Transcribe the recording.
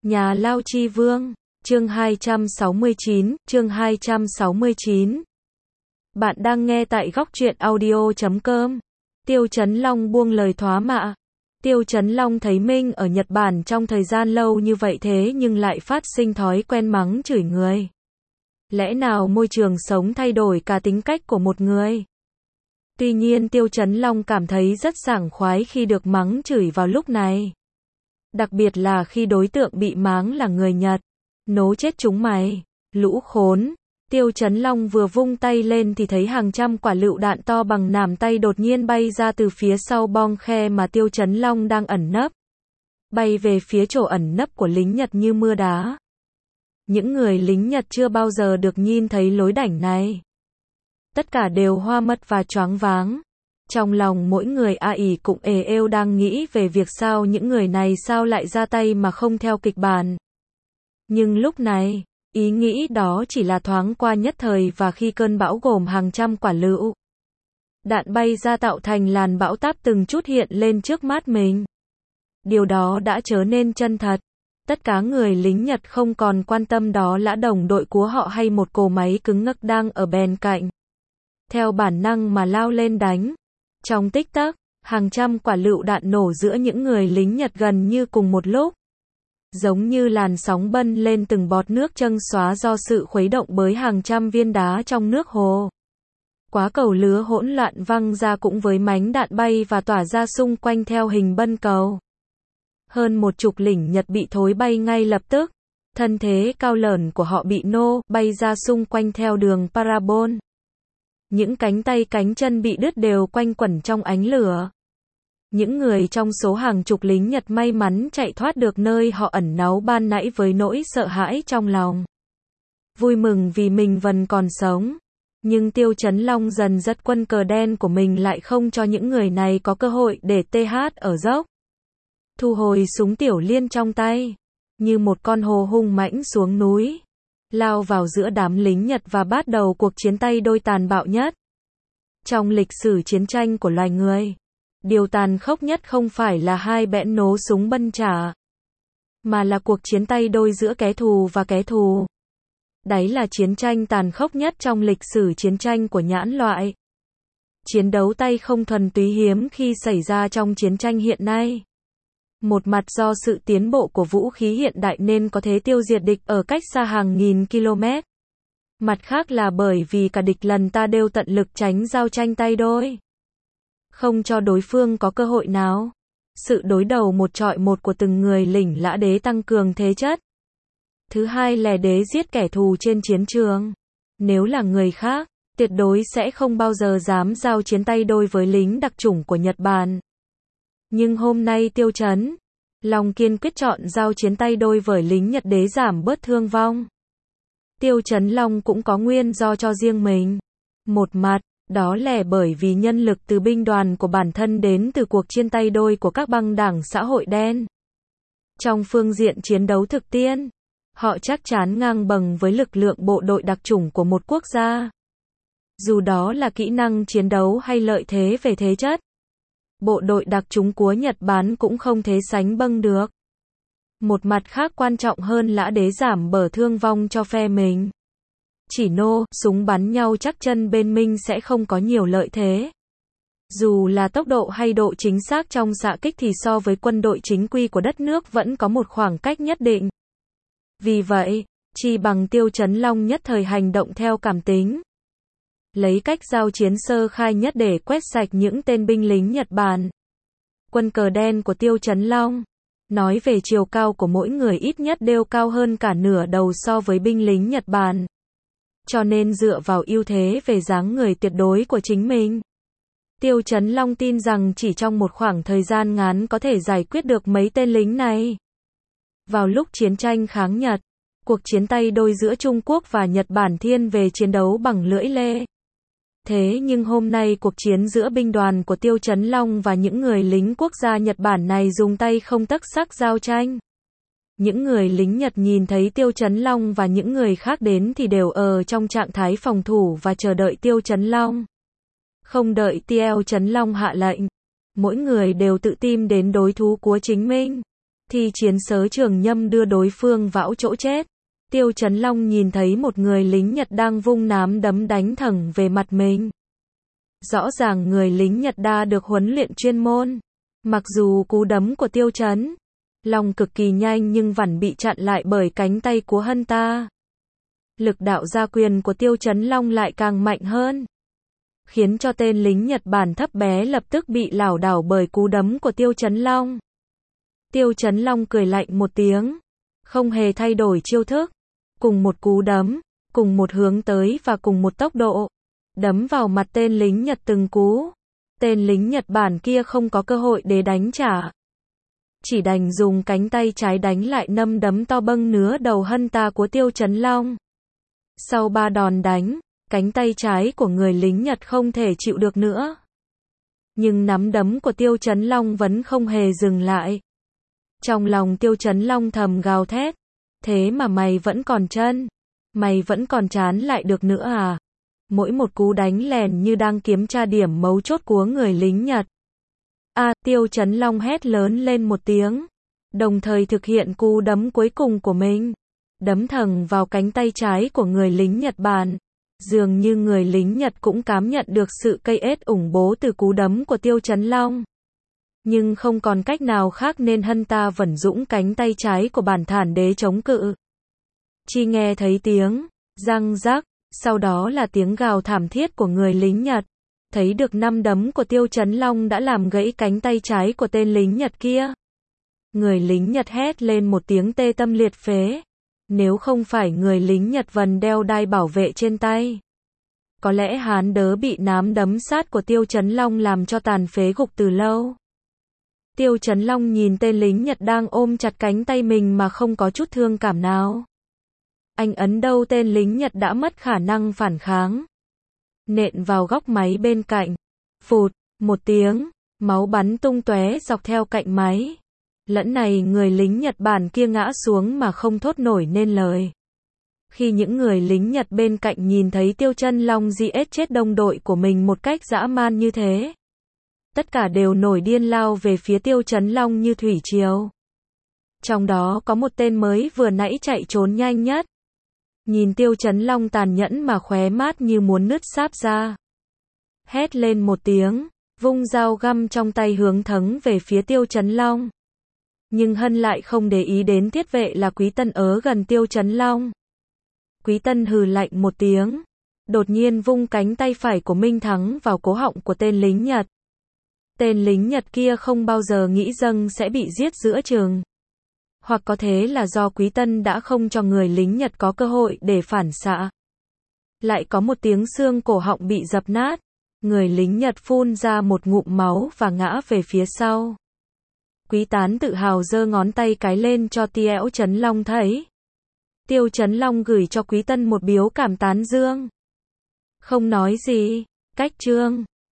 Nhà Lao Chi Vương, chương 269. Bạn đang nghe tại góc truyện audio.com. Tiêu Chấn Long buông lời thoá mạ. Tiêu Chấn Long thấy Minh ở Nhật Bản trong thời gian lâu như vậy thế nhưng lại phát sinh thói quen mắng chửi người. Lẽ nào môi trường sống thay đổi cả tính cách của một người? Tuy nhiên Tiêu Chấn Long cảm thấy rất sảng khoái khi được mắng chửi vào lúc này. Đặc biệt là khi đối tượng bị mắng là người Nhật. Nố chết chúng mày, lũ khốn. Tiêu Chấn Long vừa vung tay lên thì thấy hàng trăm quả lựu đạn to bằng nắm tay đột nhiên bay ra từ phía sau bong khe mà Tiêu Chấn Long đang ẩn nấp. Bay về phía chỗ ẩn nấp của lính Nhật như mưa đá. Những người lính Nhật chưa bao giờ được nhìn thấy lối đảnh này. Tất cả đều hoa mắt và choáng váng. Trong lòng mỗi người ỷ cũng ề êu đang nghĩ về việc sao những người này sao lại ra tay mà không theo kịch bản. Nhưng lúc này, ý nghĩ đó chỉ là thoáng qua nhất thời và khi cơn bão gồm hàng trăm quả lựu đạn bay ra tạo thành làn bão táp từng chút hiện lên trước mắt mình. Điều đó đã trở nên chân thật. Tất cả người lính Nhật không còn quan tâm đó là đồng đội của họ hay một cỗ máy cứng ngắc đang ở bên cạnh. Theo bản năng mà lao lên đánh. Trong tích tắc, hàng trăm quả lựu đạn nổ giữa những người lính Nhật gần như cùng một lúc. Giống như làn sóng bân lên từng bọt nước trâng xóa do sự khuấy động bởi hàng trăm viên đá trong nước hồ. Quá cầu lứa hỗn loạn văng ra cũng với mánh đạn bay và tỏa ra xung quanh theo hình bân cầu. Hơn 10 lính Nhật bị thối bay ngay lập tức. Thân thế cao lớn của họ bị nô bay ra xung quanh theo đường parabol. Những cánh tay cánh chân bị đứt đều quanh quẩn trong ánh lửa. Những người trong số hàng chục lính Nhật may mắn chạy thoát được nơi họ ẩn náu ban nãy với nỗi sợ hãi trong lòng. Vui mừng vì mình vẫn còn sống. Nhưng Tiêu Chấn Long dần dắt quân cờ đen của mình lại không cho những người này có cơ hội để TH ở dốc. Thu hồi súng tiểu liên trong tay. Như một con hổ hung mãnh xuống núi. Lao vào giữa đám lính Nhật và bắt đầu cuộc chiến tay đôi tàn bạo nhất. Trong lịch sử chiến tranh của loài người. Điều tàn khốc nhất không phải là hai bẽn nổ súng bân trả. Mà là cuộc chiến tay đôi giữa kẻ thù và kẻ thù. Đấy là chiến tranh tàn khốc nhất trong lịch sử chiến tranh của nhãn loại. Chiến đấu tay không thuần túy hiếm khi xảy ra trong chiến tranh hiện nay. Một mặt do sự tiến bộ của vũ khí hiện đại nên có thể tiêu diệt địch ở cách xa hàng nghìn km. Mặt khác là bởi vì cả địch lần ta đều tận lực tránh giao tranh tay đôi. Không cho đối phương có cơ hội nào. Sự đối đầu một trọi một của từng người lính lã đế tăng cường thế chất. Thứ hai là đế giết kẻ thù trên chiến trường. Nếu là người khác, tuyệt đối sẽ không bao giờ dám giao chiến tay đôi với lính đặc chủng của Nhật Bản. Nhưng hôm nay Tiêu Chấn Long kiên quyết chọn giao chiến tay đôi với lính Nhật đế giảm bớt thương vong. Tiêu Chấn Long cũng có nguyên do cho riêng mình. Một mặt, đó là bởi vì nhân lực từ binh đoàn của bản thân đến từ cuộc chiến tay đôi của các băng đảng xã hội đen. Trong phương diện chiến đấu thực tiễn, họ chắc chắn ngang bằng với lực lượng bộ đội đặc chủng của một quốc gia. Dù đó là kỹ năng chiến đấu hay lợi thế về thể chất. Bộ đội đặc chủng của Nhật Bản cũng không thể sánh bằng được. Một mặt khác quan trọng hơn là để giảm bớt thương vong cho phe mình. Chỉ nô, súng bắn nhau chắc chân bên mình sẽ không có nhiều lợi thế. Dù là tốc độ hay độ chính xác trong xạ kích thì so với quân đội chính quy của đất nước vẫn có một khoảng cách nhất định. Vì vậy, chỉ bằng Tiêu Chấn Long nhất thời hành động theo cảm tính. Lấy cách giao chiến sơ khai nhất để quét sạch những tên binh lính Nhật Bản. Quân cờ đen của Tiêu Chấn Long. Nói về chiều cao của mỗi người ít nhất đều cao hơn cả nửa đầu so với binh lính Nhật Bản. Cho nên dựa vào ưu thế về dáng người tuyệt đối của chính mình. Tiêu Chấn Long tin rằng chỉ trong một khoảng thời gian ngắn có thể giải quyết được mấy tên lính này. Vào lúc chiến tranh kháng Nhật, cuộc chiến tay đôi giữa Trung Quốc và Nhật Bản thiên về chiến đấu bằng lưỡi lê. Thế nhưng hôm nay cuộc chiến giữa binh đoàn của Tiêu Chấn Long và những người lính quốc gia Nhật Bản này dùng tay không tấc sắc giao tranh. Những người lính Nhật nhìn thấy Tiêu Chấn Long và những người khác đến thì đều ở trong trạng thái phòng thủ và chờ đợi Tiêu Chấn Long. Không đợi Tiêu Chấn Long hạ lệnh. Mỗi người đều tự tin đến đối thủ của chính mình. Thi chiến sớ Trường Nhâm đưa đối phương vão chỗ chết. Tiêu Chấn Long nhìn thấy một người lính Nhật đang vung nắm đấm đánh thẳng về mặt mình. Rõ ràng người lính Nhật đã được huấn luyện chuyên môn. Mặc dù cú đấm của Tiêu Chấn Long cực kỳ nhanh nhưng vẫn bị chặn lại bởi cánh tay của hắn ta. Lực đạo ra quyền của Tiêu Chấn Long lại càng mạnh hơn, khiến cho tên lính Nhật Bản thấp bé lập tức bị lảo đảo bởi cú đấm của Tiêu Chấn Long. Tiêu Chấn Long cười lạnh một tiếng, không hề thay đổi chiêu thức. Cùng một cú đấm, cùng một hướng tới và cùng một tốc độ, đấm vào mặt tên lính Nhật từng cú. Tên lính Nhật Bản kia không có cơ hội để đánh trả, chỉ đành dùng cánh tay trái đánh lại nắm đấm to bâng nứa đầu hân ta của Tiêu Chấn Long. Sau 3 đòn đánh, cánh tay trái của người lính Nhật không thể chịu được nữa. Nhưng nắm đấm của Tiêu Chấn Long vẫn không hề dừng lại. Trong lòng Tiêu Chấn Long thầm gào thét, thế mà mày vẫn còn chân, mày vẫn còn chán lại được nữa à? Mỗi một cú đánh lèn như đang kiểm tra điểm mấu chốt của người lính Nhật. Tiêu Chấn Long hét lớn lên một tiếng, đồng thời thực hiện cú đấm cuối cùng của mình, đấm thẳng vào cánh tay trái của người lính Nhật Bản. Dường như người lính Nhật cũng cảm nhận được sự cây ết ủng bố từ cú đấm của Tiêu Chấn Long. Nhưng không còn cách nào khác nên hắn ta vẫn dũng cánh tay trái của bản thản đế chống cự. Chỉ nghe thấy tiếng răng rắc, sau đó là tiếng gào thảm thiết của người lính Nhật. Thấy được nắm đấm của Tiêu Chấn Long đã làm gãy cánh tay trái của tên lính Nhật kia. Người lính Nhật hét lên một tiếng tê tâm liệt phế. Nếu không phải người lính Nhật vẫn đeo đai bảo vệ trên tay, có lẽ hắn đỡ bị nắm đấm sát của Tiêu Chấn Long làm cho tàn phế gục từ lâu. Tiêu Chấn Long nhìn tên lính Nhật đang ôm chặt cánh tay mình mà không có chút thương cảm nào. Anh ấn đâu tên lính Nhật đã mất khả năng phản kháng, nện vào góc máy bên cạnh. Phụt, một tiếng, máu bắn tung tóe dọc theo cạnh máy. Lẫn này người lính Nhật Bản kia ngã xuống mà không thốt nổi nên lời. Khi những người lính Nhật bên cạnh nhìn thấy Tiêu Chấn Long giết chết đồng đội của mình một cách dã man như thế, tất cả đều nổi điên lao về phía Tiêu Chấn Long như thủy triều. Trong đó có một tên mới vừa nãy chạy trốn nhanh nhất. Nhìn Tiêu Chấn Long tàn nhẫn mà khóe mắt như muốn nứt sáp ra. Hét lên một tiếng, vung dao găm trong tay hướng thẳng về phía Tiêu Chấn Long. Nhưng Hân lại không để ý đến thiết vệ là Quý Tân ở gần Tiêu Chấn Long. Quý Tân hừ lạnh một tiếng, đột nhiên vung cánh tay phải của mình thẳng vào cổ họng của tên lính Nhật. Tên lính Nhật kia không bao giờ nghĩ rằng sẽ bị giết giữa chừng. Hoặc có thể là do Quý Tân đã không cho người lính Nhật có cơ hội để phản xạ. Lại có một tiếng xương cổ họng bị dập nát. Người lính Nhật phun ra một ngụm máu và ngã về phía sau. Quý Tán tự hào giơ ngón tay cái lên cho Tiêu Chấn Long thấy. Tiêu Chấn Long gửi cho Quý Tân một biếu cảm tán dương. Không nói gì, cách chương.